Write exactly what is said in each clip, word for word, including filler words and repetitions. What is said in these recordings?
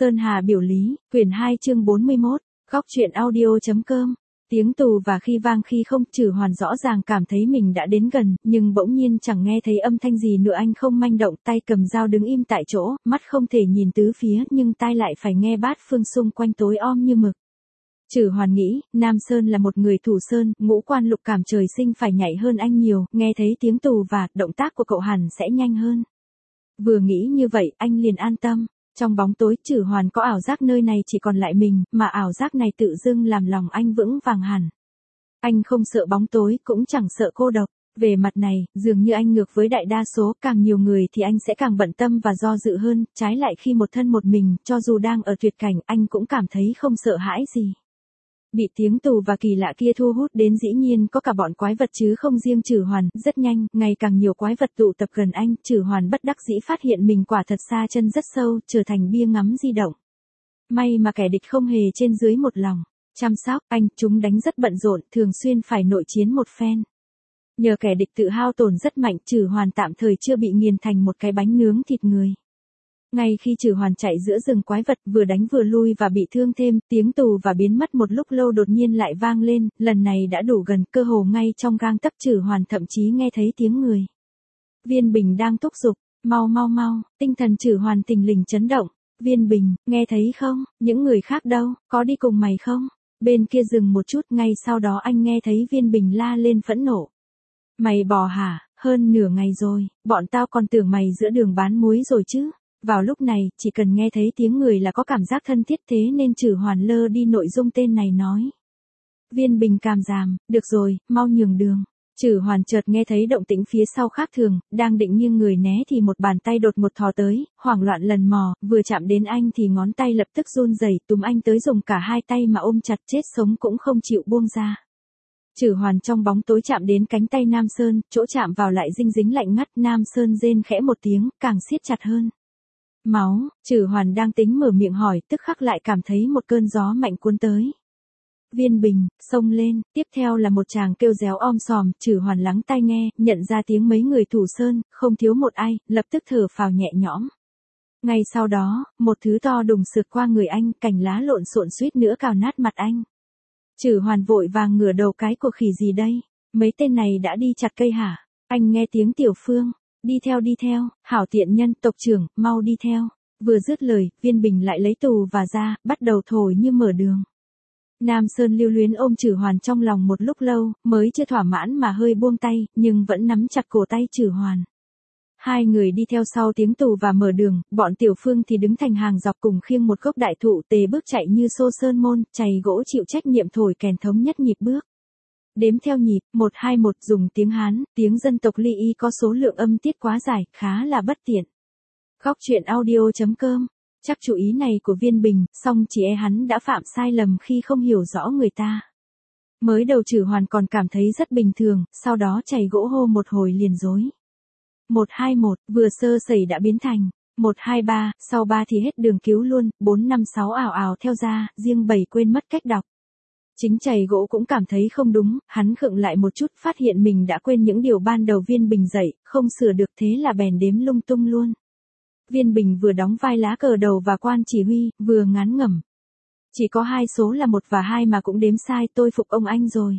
Sơn Hà biểu lý, quyển hai chương bốn mươi mốt, góc truyện audio.com. Tiếng tù và khi vang khi không, Trử Hoàn rõ ràng cảm thấy mình đã đến gần, nhưng bỗng nhiên chẳng nghe thấy âm thanh gì nữa. Anh không manh động, tay cầm dao đứng im tại chỗ, mắt không thể nhìn tứ phía nhưng tai lại phải nghe bát phương xung quanh tối om như mực. Trử Hoàn nghĩ, Nam Sơn là một người thủ sơn, ngũ quan lục cảm trời sinh phải nhạy hơn anh nhiều, nghe thấy tiếng tù và, động tác của cậu hẳn sẽ nhanh hơn. Vừa nghĩ như vậy, anh liền an tâm. Trong bóng tối, Trử Hoàn có ảo giác nơi này chỉ còn lại mình, mà ảo giác này tự dưng làm lòng anh vững vàng hẳn. Anh không sợ bóng tối, cũng chẳng sợ cô độc. Về mặt này, dường như anh ngược với đại đa số, càng nhiều người thì anh sẽ càng bận tâm và do dự hơn, trái lại khi một thân một mình, cho dù đang ở tuyệt cảnh, anh cũng cảm thấy không sợ hãi gì. Bị tiếng tù và kỳ lạ kia thu hút đến dĩ nhiên có cả bọn quái vật chứ không riêng Trử Hoàn. Rất nhanh, ngày càng nhiều quái vật tụ tập gần anh, Trử Hoàn bất đắc dĩ phát hiện mình quả thật xa chân rất sâu, trở thành bia ngắm di động. May mà kẻ địch không hề trên dưới một lòng chăm sóc anh, chúng đánh rất bận rộn, thường xuyên phải nội chiến một phen. Nhờ kẻ địch tự hao tổn rất mạnh, Trử Hoàn tạm thời chưa bị nghiền thành một cái bánh nướng thịt người. Ngay khi Trử Hoàn chạy giữa rừng quái vật, vừa đánh vừa lui và bị thương thêm, tiếng tù và biến mất một lúc lâu đột nhiên lại vang lên, lần này đã đủ gần, cơ hồ ngay trong gang tấc. Trử Hoàn thậm chí nghe thấy tiếng người. Viên Bình đang thúc giục, mau mau mau, tinh thần Trử Hoàn thình lình chấn động. Viên Bình, nghe thấy không, những người khác đâu, có đi cùng mày không? Bên kia dừng một chút, ngay sau đó anh nghe thấy Viên Bình la lên phẫn nộ. Mày bò hả, hơn nửa ngày rồi, bọn tao còn tưởng mày giữa đường bán muối rồi chứ. Vào lúc này, chỉ cần nghe thấy tiếng người là có cảm giác thân thiết, thế nên Trử Hoàn lơ đi nội dung tên này nói. Viên Bình càm ràm, được rồi, mau nhường đường. Trử Hoàn chợt nghe thấy động tĩnh phía sau khác thường, đang định nghiêng người né thì một bàn tay đột ngột thò tới, hoảng loạn lần mò, vừa chạm đến anh thì ngón tay lập tức run rẩy, túm anh tới dùng cả hai tay mà ôm chặt, chết sống cũng không chịu buông ra. Trử Hoàn trong bóng tối chạm đến cánh tay Nam Sơn, chỗ chạm vào lại dinh dính lạnh ngắt. Nam Sơn rên khẽ một tiếng, càng siết chặt hơn. Máu, Trử Hoàn đang tính mở miệng hỏi, tức khắc lại cảm thấy một cơn gió mạnh cuốn tới. Viên Bình, xông lên, tiếp theo là một tràng kêu réo om sòm. Trử Hoàn lắng tai nghe, nhận ra tiếng mấy người thủ sơn, không thiếu một ai, lập tức thở phào nhẹ nhõm. Ngay sau đó, một thứ to đùng sượt qua người anh, cành lá lộn xộn suýt nữa cào nát mặt anh. Trử Hoàn vội vàng ngửa đầu, cái của khỉ gì đây? Mấy tên này đã đi chặt cây hả? Anh nghe tiếng Tiểu Phương. Đi theo đi theo, hảo tiện nhân, tộc trưởng, mau đi theo. Vừa dứt lời, Viên Bình lại lấy tù và ra, bắt đầu thổi như mở đường. Nam Sơn lưu luyến ôm Trử Hoàn trong lòng một lúc lâu, mới chưa thỏa mãn mà hơi buông tay, nhưng vẫn nắm chặt cổ tay Trử Hoàn. Hai người đi theo sau tiếng tù và mở đường, bọn Tiểu Phương thì đứng thành hàng dọc cùng khiêng một gốc đại thụ, tề bước chạy như xô sơn môn, chày gỗ chịu trách nhiệm thổi kèn thống nhất nhịp bước. Đếm theo nhịp, một hai một, dùng tiếng Hán, tiếng dân tộc Ly Y có số lượng âm tiết quá dài, khá là bất tiện. Góc truyện audio.com. Chắc chủ ý này của Viên Bình, song chỉ e hắn đã phạm sai lầm khi không hiểu rõ người ta. Mới đầu Trử Hoàn còn cảm thấy rất bình thường, sau đó chày gỗ hô một hồi liền rối. một hai một, vừa sơ sẩy đã biến thành một hai ba, sau ba thì hết đường cứu luôn, bốn năm sáu ào ào theo ra, riêng bảy quên mất cách đọc. Chính chày gỗ cũng cảm thấy không đúng, hắn khựng lại một chút, phát hiện mình đã quên những điều ban đầu Viên Bình dạy, không sửa được, thế là bèn đếm lung tung luôn. Viên Bình vừa đóng vai lá cờ đầu và quan chỉ huy, vừa ngán ngẩm. Chỉ có hai số là một và hai mà cũng đếm sai, tôi phục ông anh rồi.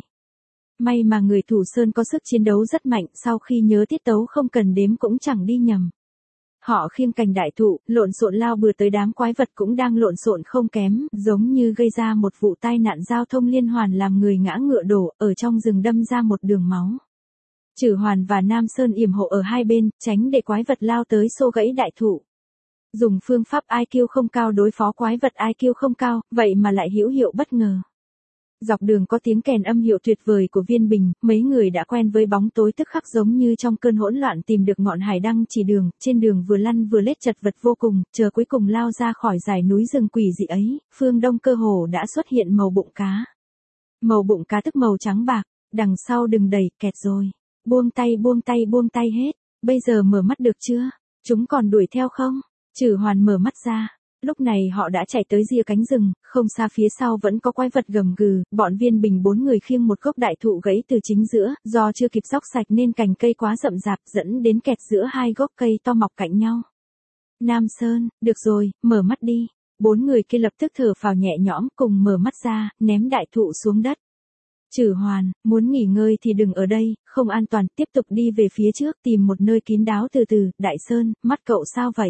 May mà người thủ sơn có sức chiến đấu rất mạnh, sau khi nhớ tiết tấu không cần đếm cũng chẳng đi nhầm. Họ khiêng cành đại thụ, lộn xộn lao bừa tới đám quái vật cũng đang lộn xộn không kém, giống như gây ra một vụ tai nạn giao thông liên hoàn làm người ngã ngựa đổ, ở trong rừng đâm ra một đường máu. Trử Hoàn và Nam Sơn yểm hộ ở hai bên, tránh để quái vật lao tới xô gãy đại thụ. Dùng phương pháp i kiu không cao đối phó quái vật i kiu không cao, vậy mà lại hữu hiệu bất ngờ. Dọc đường có tiếng kèn âm hiệu tuyệt vời của Viên Bình, mấy người đã quen với bóng tối tức khắc giống như trong cơn hỗn loạn tìm được ngọn hải đăng chỉ đường, trên đường vừa lăn vừa lết chật vật vô cùng, chờ cuối cùng lao ra khỏi dải núi rừng quỷ dị ấy, phương đông cơ hồ đã xuất hiện màu bụng cá. Màu bụng cá tức màu trắng bạc, đằng sau đừng đẩy, kẹt rồi. Buông tay buông tay buông tay hết, bây giờ mở mắt được chưa? Chúng còn đuổi theo không? Trử Hoàn mở mắt ra. Lúc này họ đã chạy tới rìa cánh rừng, không xa phía sau vẫn có quái vật gầm gừ, bọn Viên Bình bốn người khiêng một gốc đại thụ gãy từ chính giữa, do chưa kịp róc sạch nên cành cây quá rậm rạp dẫn đến kẹt giữa hai gốc cây to mọc cạnh nhau. Nam Sơn, được rồi, mở mắt đi. Bốn người kia lập tức thở phào nhẹ nhõm cùng mở mắt ra, ném đại thụ xuống đất. Trử Hoàn, muốn nghỉ ngơi thì đừng ở đây, không an toàn, tiếp tục đi về phía trước tìm một nơi kín đáo từ từ, Đại Sơn, mắt cậu sao vậy?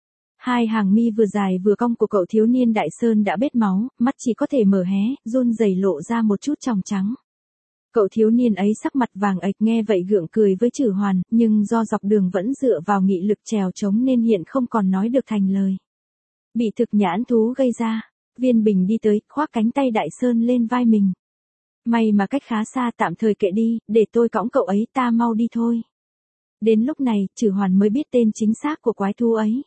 Hai hàng mi vừa dài vừa cong của cậu thiếu niên Đại Sơn đã bết máu, mắt chỉ có thể mở hé, run rẩy lộ ra một chút tròng trắng. Cậu thiếu niên ấy sắc mặt vàng ạch nghe vậy gượng cười với Trử Hoàn, nhưng do dọc đường vẫn dựa vào nghị lực trèo trống nên hiện không còn nói được thành lời. Bị thực nhãn thú gây ra, Viên Bình đi tới, khoác cánh tay Đại Sơn lên vai mình. May mà cách khá xa, tạm thời kệ đi, để tôi cõng cậu ấy, ta mau đi thôi. Đến lúc này, Trử Hoàn mới biết tên chính xác của quái thú ấy.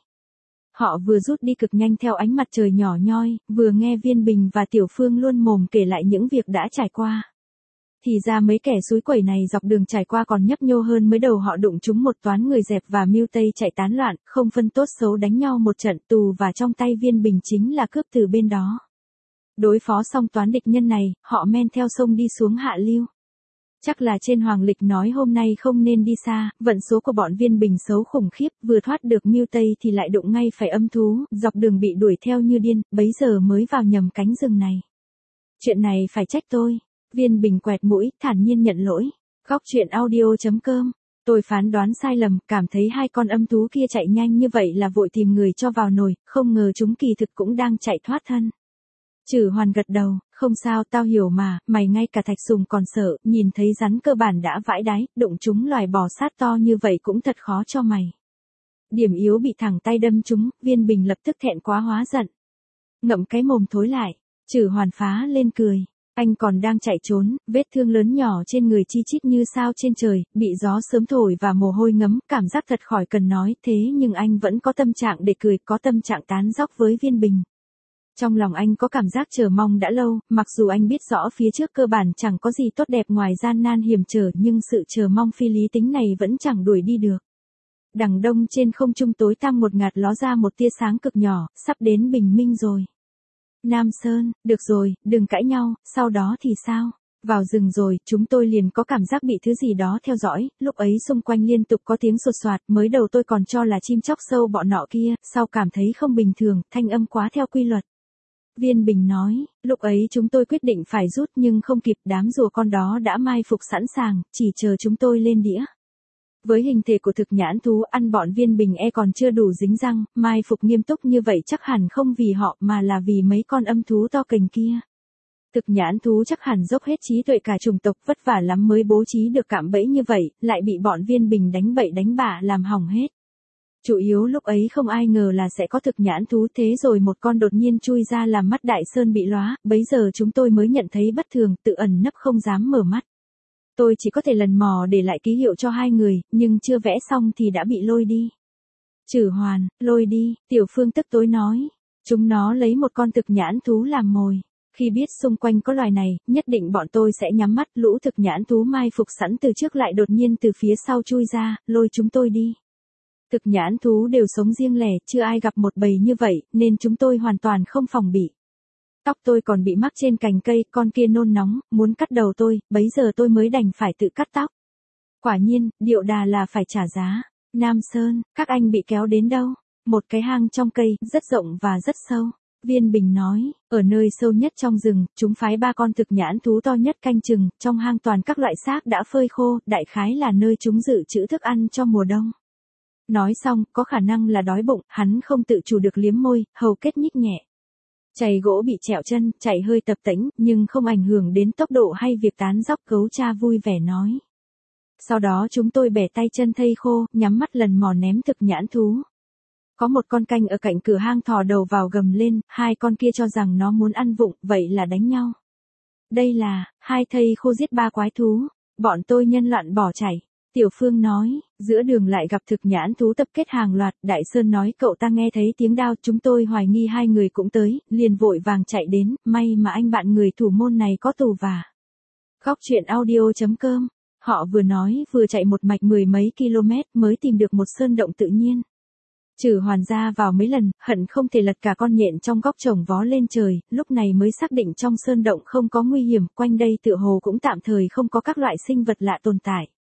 Họ vừa rút đi cực nhanh theo ánh mặt trời nhỏ nhoi, vừa nghe Viên Bình và Tiểu Phương luôn mồm kể lại những việc đã trải qua. Thì ra mấy kẻ xúi quẩy này dọc đường trải qua còn nhấp nhô hơn mới đầu họ đụng trúng một toán người dẹp và mưu tây chạy tán loạn, không phân tốt xấu đánh nhau một trận tù và trong tay Viên Bình chính là cướp từ bên đó. Đối phó xong toán địch nhân này, họ men theo sông đi xuống hạ lưu. Chắc là trên Hoàng Lịch nói hôm nay không nên đi xa, vận số của bọn Viên Bình xấu khủng khiếp, vừa thoát được mưu tây thì lại đụng ngay phải âm thú, dọc đường bị đuổi theo như điên, bấy giờ mới vào nhầm cánh rừng này. Chuyện này phải trách tôi. Viên Bình quẹt mũi, thản nhiên nhận lỗi. Góc truyện audio chấm com. Tôi phán đoán sai lầm, cảm thấy hai con âm thú kia chạy nhanh như vậy là vội tìm người cho vào nồi, không ngờ chúng kỳ thực cũng đang chạy thoát thân. Trử Hoàn gật đầu, không sao, tao hiểu mà, mày ngay cả Thạch Sùng còn sợ, nhìn thấy rắn cơ bản đã vãi đáy, đụng chúng loài bò sát to như vậy cũng thật khó cho mày. Điểm yếu bị thẳng tay đâm chúng, Viên Bình lập tức thẹn quá hóa giận. Ngậm cái mồm thối lại, Trử Hoàn phá lên cười. Anh còn đang chạy trốn, vết thương lớn nhỏ trên người chi chít như sao trên trời, bị gió sớm thổi và mồ hôi ngấm, cảm giác thật khỏi cần nói, thế nhưng anh vẫn có tâm trạng để cười, có tâm trạng tán dóc với Viên Bình. Trong lòng anh có cảm giác chờ mong đã lâu, mặc dù anh biết rõ phía trước cơ bản chẳng có gì tốt đẹp ngoài gian nan hiểm trở, nhưng sự chờ mong phi lý tính này vẫn chẳng đuổi đi được. Đằng đông trên không trung tối tăm một ngạt ló ra một tia sáng cực nhỏ, sắp đến bình minh rồi. Nam Sơn, được rồi, đừng cãi nhau, sau đó thì sao? Vào rừng rồi, chúng tôi liền có cảm giác bị thứ gì đó theo dõi, lúc ấy xung quanh liên tục có tiếng sột soạt, mới đầu tôi còn cho là chim chóc sâu bọ nọ kia, sau cảm thấy không bình thường, thanh âm quá theo quy luật. Viên Bình nói, lúc ấy chúng tôi quyết định phải rút nhưng không kịp, đám rùa con đó đã mai phục sẵn sàng, chỉ chờ chúng tôi lên đĩa. Với hình thể của thực nhãn thú ăn bọn Viên Bình e còn chưa đủ dính răng, mai phục nghiêm túc như vậy chắc hẳn không vì họ mà là vì mấy con âm thú to cành kia. Thực nhãn thú chắc hẳn dốc hết trí tuệ cả chủng tộc vất vả lắm mới bố trí được cạm bẫy như vậy, lại bị bọn Viên Bình đánh bậy đánh bạ làm hỏng hết. Chủ yếu lúc ấy không ai ngờ là sẽ có thực nhãn thú, thế rồi một con đột nhiên chui ra làm mắt Đại Sơn bị lóa, bấy giờ chúng tôi mới nhận thấy bất thường, tự ẩn nấp không dám mở mắt. Tôi chỉ có thể lần mò để lại ký hiệu cho hai người, nhưng chưa vẽ xong thì đã bị lôi đi. Trử Hoàn, lôi đi, Tiểu Phương tức tối nói. Chúng nó lấy một con thực nhãn thú làm mồi. Khi biết xung quanh có loài này, nhất định bọn tôi sẽ nhắm mắt, lũ thực nhãn thú mai phục sẵn từ trước lại đột nhiên từ phía sau chui ra, lôi chúng tôi đi. Thực nhãn thú đều sống riêng lẻ, chưa ai gặp một bầy như vậy, nên chúng tôi hoàn toàn không phòng bị. Tóc tôi còn bị mắc trên cành cây, con kia nôn nóng, muốn cắt đầu tôi, bấy giờ tôi mới đành phải tự cắt tóc. Quả nhiên, điệu đà là phải trả giá. Nam Sơn, các anh bị kéo đến đâu? Một cái hang trong cây, rất rộng và rất sâu. Viên Bình nói, ở nơi sâu nhất trong rừng, chúng phái ba con thực nhãn thú to nhất canh chừng, trong hang toàn các loại xác đã phơi khô, đại khái là nơi chúng dự trữ thức ăn cho mùa đông. Nói xong, có khả năng là đói bụng, hắn không tự chủ được liếm môi, hầu kết nhích nhẹ. Chày gỗ bị trẹo chân, chạy hơi tập tễnh, nhưng không ảnh hưởng đến tốc độ hay việc tán dóc, Gấu Cha vui vẻ nói. Sau đó chúng tôi bẻ tay chân thây khô, nhắm mắt lần mò ném thực nhãn thú. Có một con canh ở cạnh cửa hang thò đầu vào gầm lên, hai con kia cho rằng nó muốn ăn vụng, vậy là đánh nhau. Đây là, hai thây khô giết ba quái thú, bọn tôi nhân loạn bỏ chạy. Tiểu Phương nói, giữa đường lại gặp thực nhãn thú tập kết hàng loạt, Đại Sơn nói cậu ta nghe thấy tiếng đao, chúng tôi hoài nghi hai người cũng tới, liền vội vàng chạy đến, may mà anh bạn người thủ môn này có tù và. Góc truyện audio chấm com, họ vừa nói vừa chạy một mạch mười mấy km mới tìm được một sơn động tự nhiên. Trử Hoàn ra vào mấy lần, hận không thể lật cả con nhện trong góc chồng vó lên trời, lúc này mới xác định trong sơn động không có nguy hiểm, quanh đây tựa hồ cũng tạm thời không có các loại sinh vật lạ tồn tại.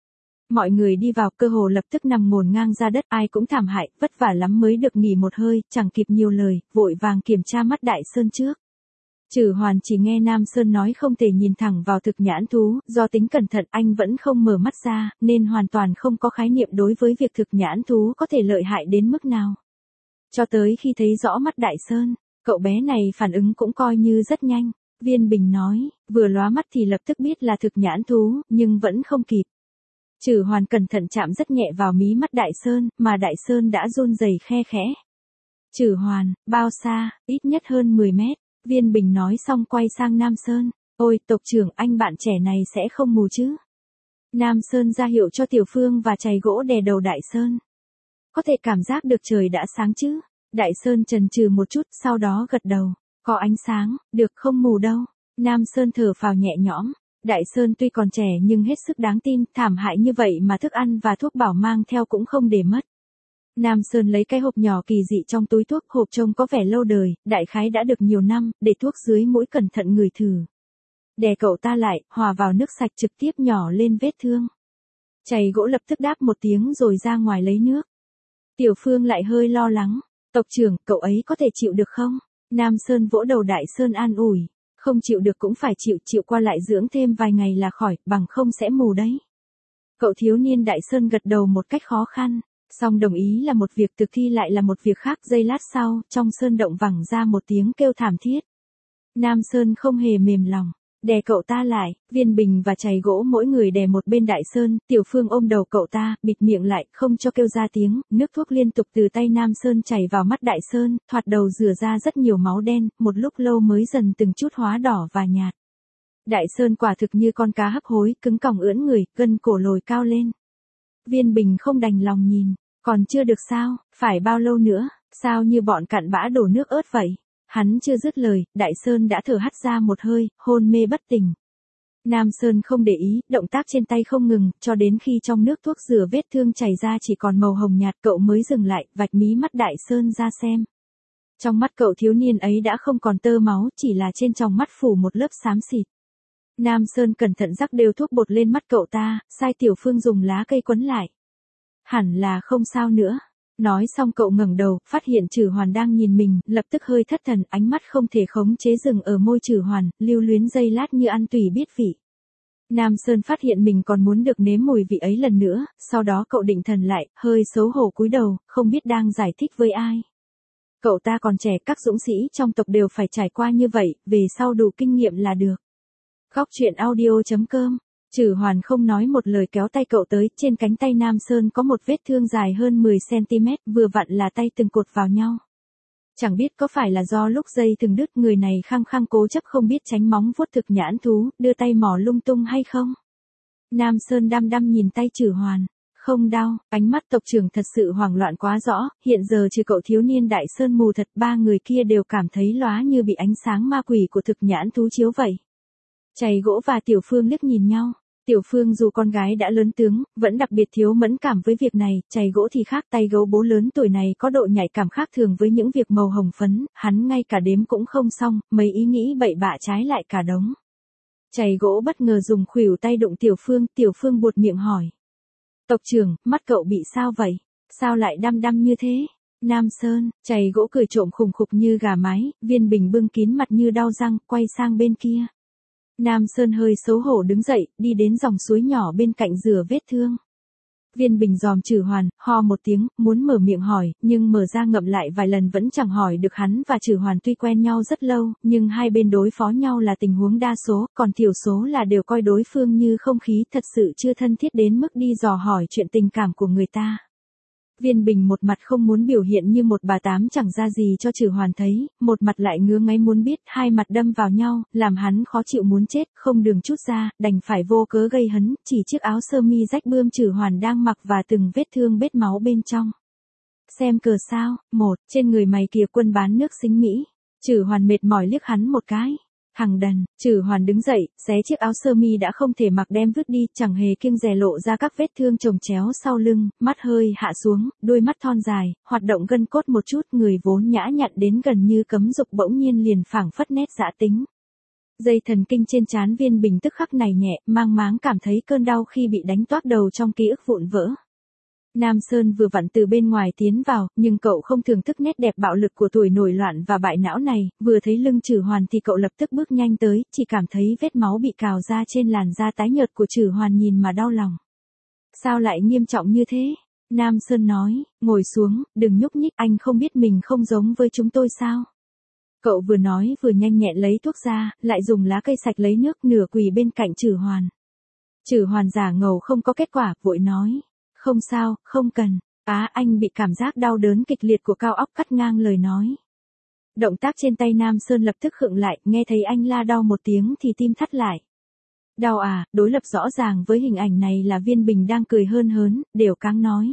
Mọi người đi vào cơ hồ lập tức nằm ngổn ngang ra đất, ai cũng thảm hại, vất vả lắm mới được nghỉ một hơi, chẳng kịp nhiều lời, vội vàng kiểm tra mắt Đại Sơn trước. Trử Hoàn chỉ nghe Nam Sơn nói không thể nhìn thẳng vào thực nhãn thú, do tính cẩn thận anh vẫn không mở mắt ra, nên hoàn toàn không có khái niệm đối với việc thực nhãn thú có thể lợi hại đến mức nào. Cho tới khi thấy rõ mắt Đại Sơn, cậu bé này phản ứng cũng coi như rất nhanh. Viên Bình nói, vừa lóa mắt thì lập tức biết là thực nhãn thú, nhưng vẫn không kịp. Trử Hoàn cẩn thận chạm rất nhẹ vào mí mắt Đại Sơn, mà Đại Sơn đã run rẩy khe khẽ. Trử Hoàn, bao xa, ít nhất hơn mười mét. Viên Bình nói xong quay sang Nam Sơn. Ôi, tộc trưởng, anh bạn trẻ này sẽ không mù chứ? Nam Sơn ra hiệu cho Tiểu Phương và chày gỗ đè đầu Đại Sơn. Có thể cảm giác được trời đã sáng chứ? Đại Sơn chần chừ một chút, sau đó gật đầu. Có ánh sáng, được không mù đâu. Nam Sơn thở phào nhẹ nhõm. Đại Sơn tuy còn trẻ nhưng hết sức đáng tin, thảm hại như vậy mà thức ăn và thuốc bảo mang theo cũng không để mất. Nam Sơn lấy cái hộp nhỏ kỳ dị trong túi thuốc, hộp trông có vẻ lâu đời, đại khái đã được nhiều năm, để thuốc dưới mũi cẩn thận ngửi thử. Đè cậu ta lại, hòa vào nước sạch trực tiếp nhỏ lên vết thương. Chày gỗ lập tức đáp một tiếng rồi ra ngoài lấy nước. Tiểu Phương lại hơi lo lắng. Tộc trưởng, cậu ấy có thể chịu được không? Nam Sơn vỗ đầu Đại Sơn an ủi. Không chịu được cũng phải chịu, chịu qua lại dưỡng thêm vài ngày là khỏi, bằng không sẽ mù đấy. Cậu thiếu niên Đại Sơn gật đầu một cách khó khăn. Xong đồng ý là một việc, thực thi lại là một việc khác. Giây lát sau, trong sơn động vẳng ra một tiếng kêu thảm thiết. Nam Sơn không hề mềm lòng, đè cậu ta lại. Viên Bình và chày gỗ mỗi người đè một bên Đại Sơn. Tiểu Phương ôm đầu cậu ta, bịt miệng lại, không cho kêu ra tiếng. Nước thuốc liên tục từ tay Nam Sơn chảy vào mắt Đại Sơn, thoạt đầu rửa ra rất nhiều máu đen, một lúc lâu mới dần từng chút hóa đỏ và nhạt. Đại Sơn quả thực như con cá hấp hối, cứng còng ưỡn người, gân cổ lồi cao lên. Viên Bình không đành lòng nhìn. Còn chưa được sao, phải bao lâu nữa, sao như bọn cặn bã đổ nước ớt vậy. Hắn chưa dứt lời, Đại Sơn đã thở hắt ra một hơi, hôn mê bất tỉnh. Nam Sơn không để ý, động tác trên tay không ngừng, cho đến khi trong nước thuốc rửa vết thương chảy ra chỉ còn màu hồng nhạt, cậu mới dừng lại, vạch mí mắt Đại Sơn ra xem. Trong mắt cậu thiếu niên ấy đã không còn tơ máu, chỉ là trên tròng mắt phủ một lớp xám xịt. Nam Sơn cẩn thận rắc đều thuốc bột lên mắt cậu ta, sai Tiểu Phương dùng lá cây quấn lại. Hẳn là không sao nữa. Nói xong cậu ngẩng đầu, phát hiện Trử Hoàn đang nhìn mình, lập tức hơi thất thần, ánh mắt không thể khống chế dừng ở môi Trử Hoàn, lưu luyến giây lát như ăn tùy biết vị. Nam Sơn phát hiện mình còn muốn được nếm mùi vị ấy lần nữa, sau đó cậu định thần lại, hơi xấu hổ cúi đầu, không biết đang giải thích với ai. Cậu ta còn trẻ, các dũng sĩ trong tộc đều phải trải qua như vậy, về sau đủ kinh nghiệm là được. Góc truyện audio chấm com. Trử Hoàn không nói một lời kéo tay cậu tới, trên cánh tay Nam Sơn có một vết thương dài hơn mười xăng ti mét, vừa vặn là tay từng cột vào nhau. Chẳng biết có phải là do lúc dây từng đứt, người này khăng khăng cố chấp không biết tránh móng vuốt thực nhãn thú, đưa tay mò lung tung hay không. Nam Sơn đăm đăm nhìn tay Trử Hoàn. Không đau, ánh mắt tộc trưởng thật sự hoảng loạn quá rõ, hiện giờ trừ cậu thiếu niên Đại Sơn mù thật, ba người kia đều cảm thấy lóa như bị ánh sáng ma quỷ của thực nhãn thú chiếu vậy. Chày gỗ và Tiểu Phương liếc nhìn nhau. Tiểu Phương dù con gái đã lớn tướng, vẫn đặc biệt thiếu mẫn cảm với việc này, chày gỗ thì khác, tay gấu bố lớn tuổi này có độ nhạy cảm khác thường với những việc màu hồng phấn, hắn ngay cả đếm cũng không xong, mấy ý nghĩ bậy bạ trái lại cả đống. Chày gỗ bất ngờ dùng khuỷu tay đụng Tiểu Phương, Tiểu Phương buột miệng hỏi. Tộc trưởng, mắt cậu bị sao vậy? Sao lại đăm đăm như thế? Nam Sơn, chày gỗ cười trộm khùng khục như gà mái, Viên Bình bưng kín mặt như đau răng, quay sang bên kia. Nam Sơn hơi xấu hổ đứng dậy, đi đến dòng suối nhỏ bên cạnh rửa vết thương. Viên Bình dòm Trử Hoàn, ho một tiếng, muốn mở miệng hỏi, nhưng mở ra ngậm lại vài lần vẫn chẳng hỏi được. Hắn và Trử Hoàn tuy quen nhau rất lâu, nhưng hai bên đối phó nhau là tình huống đa số, còn thiểu số là đều coi đối phương như không khí, thật sự chưa thân thiết đến mức đi dò hỏi chuyện tình cảm của người ta. Viên Bình một mặt không muốn biểu hiện như một bà tám chẳng ra gì cho Trử Hoàn thấy, một mặt lại ngứa ngáy muốn biết, hai mặt đâm vào nhau, làm hắn khó chịu muốn chết, không đường chút ra, đành phải vô cớ gây hấn, chỉ chiếc áo sơ mi rách bươm Trử Hoàn đang mặc và từng vết thương bết máu bên trong. Xem cờ sao, một, trên người mày kìa quân bán nước xính Mỹ. Trử Hoàn mệt mỏi liếc hắn một cái. Thằng đần, Trử Hoàn đứng dậy, xé chiếc áo sơ mi đã không thể mặc đem vứt đi, chẳng hề kiêng dè lộ ra các vết thương chồng chéo sau lưng, mắt hơi hạ xuống, đôi mắt thon dài, hoạt động gân cốt một chút, người vốn nhã nhặn đến gần như cấm dục bỗng nhiên liền phảng phất nét dã tính. Dây thần kinh trên trán Viên Bình tức khắc này nhẹ, mang máng cảm thấy cơn đau khi bị đánh toác đầu trong ký ức vụn vỡ. Nam Sơn vừa vặn từ bên ngoài tiến vào, nhưng cậu không thưởng thức nét đẹp bạo lực của tuổi nổi loạn và bại não này, vừa thấy lưng Trử Hoàn thì cậu lập tức bước nhanh tới, chỉ cảm thấy vết máu bị cào ra trên làn da tái nhợt của Trử Hoàn nhìn mà đau lòng. Sao lại nghiêm trọng như thế? Nam Sơn nói, ngồi xuống, đừng nhúc nhích, anh không biết mình không giống với chúng tôi sao? Cậu vừa nói vừa nhanh nhẹn lấy thuốc ra, lại dùng lá cây sạch lấy nước, nửa quỳ bên cạnh Trử Hoàn. Trử Hoàn giả ngầu không có kết quả, vội nói. Không sao, không cần. Á, anh bị cảm giác đau đớn kịch liệt của cao óc cắt ngang lời nói. Động tác trên tay Nam Sơn lập tức khựng lại, nghe thấy anh la đau một tiếng thì tim thắt lại. Đau à, đối lập rõ ràng với hình ảnh này là Viên Bình đang cười hơn hớn, đều cáng nói.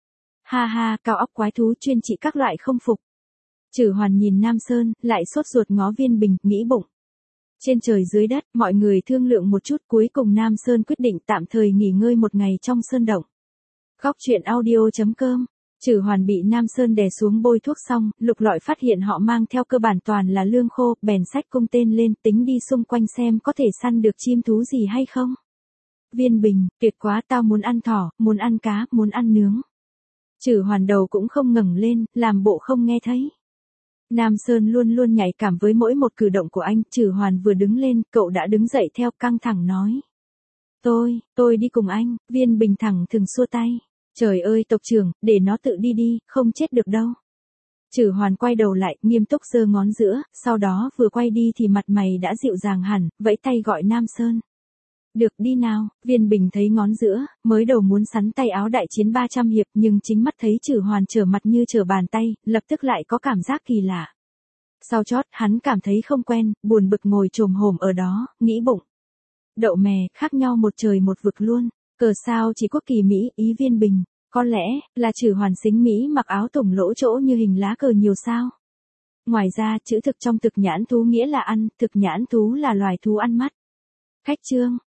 Ha ha, cao óc quái thú chuyên trị các loại không phục. Trử Hoàn nhìn Nam Sơn, lại sốt ruột ngó Viên Bình, nghĩ bụng. Trên trời dưới đất, mọi người thương lượng một chút, cuối cùng Nam Sơn quyết định tạm thời nghỉ ngơi một ngày trong sơn động. Góc truyện audio chấm com. Trử Hoàn bị Nam Sơn đè xuống bôi thuốc xong, lục lọi phát hiện họ mang theo cơ bản toàn là lương khô, bèn xách cung tên lên, tính đi xung quanh xem có thể săn được chim thú gì hay không. Viên Bình, tuyệt quá, tao muốn ăn thỏ, muốn ăn cá, muốn ăn nướng. Trử Hoàn đầu cũng không ngẩng lên, làm bộ không nghe thấy. Nam Sơn luôn luôn nhạy cảm với mỗi một cử động của anh, Trử Hoàn vừa đứng lên, cậu đã đứng dậy theo, căng thẳng nói. Tôi, tôi đi cùng anh, Viên Bình thẳng thừng xua tay. Trời ơi tộc trưởng, để nó tự đi đi, không chết được đâu. Trử Hoàn quay đầu lại, nghiêm túc giơ ngón giữa, sau đó vừa quay đi thì mặt mày đã dịu dàng hẳn, vẫy tay gọi Nam Sơn. Được đi nào, Viên Bình thấy ngón giữa, mới đầu muốn sắn tay áo đại chiến ba trăm hiệp nhưng chính mắt thấy Trử Hoàn trở mặt như trở bàn tay, lập tức lại có cảm giác kỳ lạ. Sau chót, hắn cảm thấy không quen, buồn bực ngồi chồm hổm ở đó, nghĩ bụng. Đậu mè, khác nhau một trời một vực luôn, cờ sao chỉ quốc kỳ Mỹ, ý Viên Bình, có lẽ, là Trử Hoàn xính Mỹ mặc áo tùng lỗ chỗ như hình lá cờ nhiều sao. Ngoài ra, chữ thực trong thực nhãn thú nghĩa là ăn, thực nhãn thú là loài thú ăn mắt. Khách chương.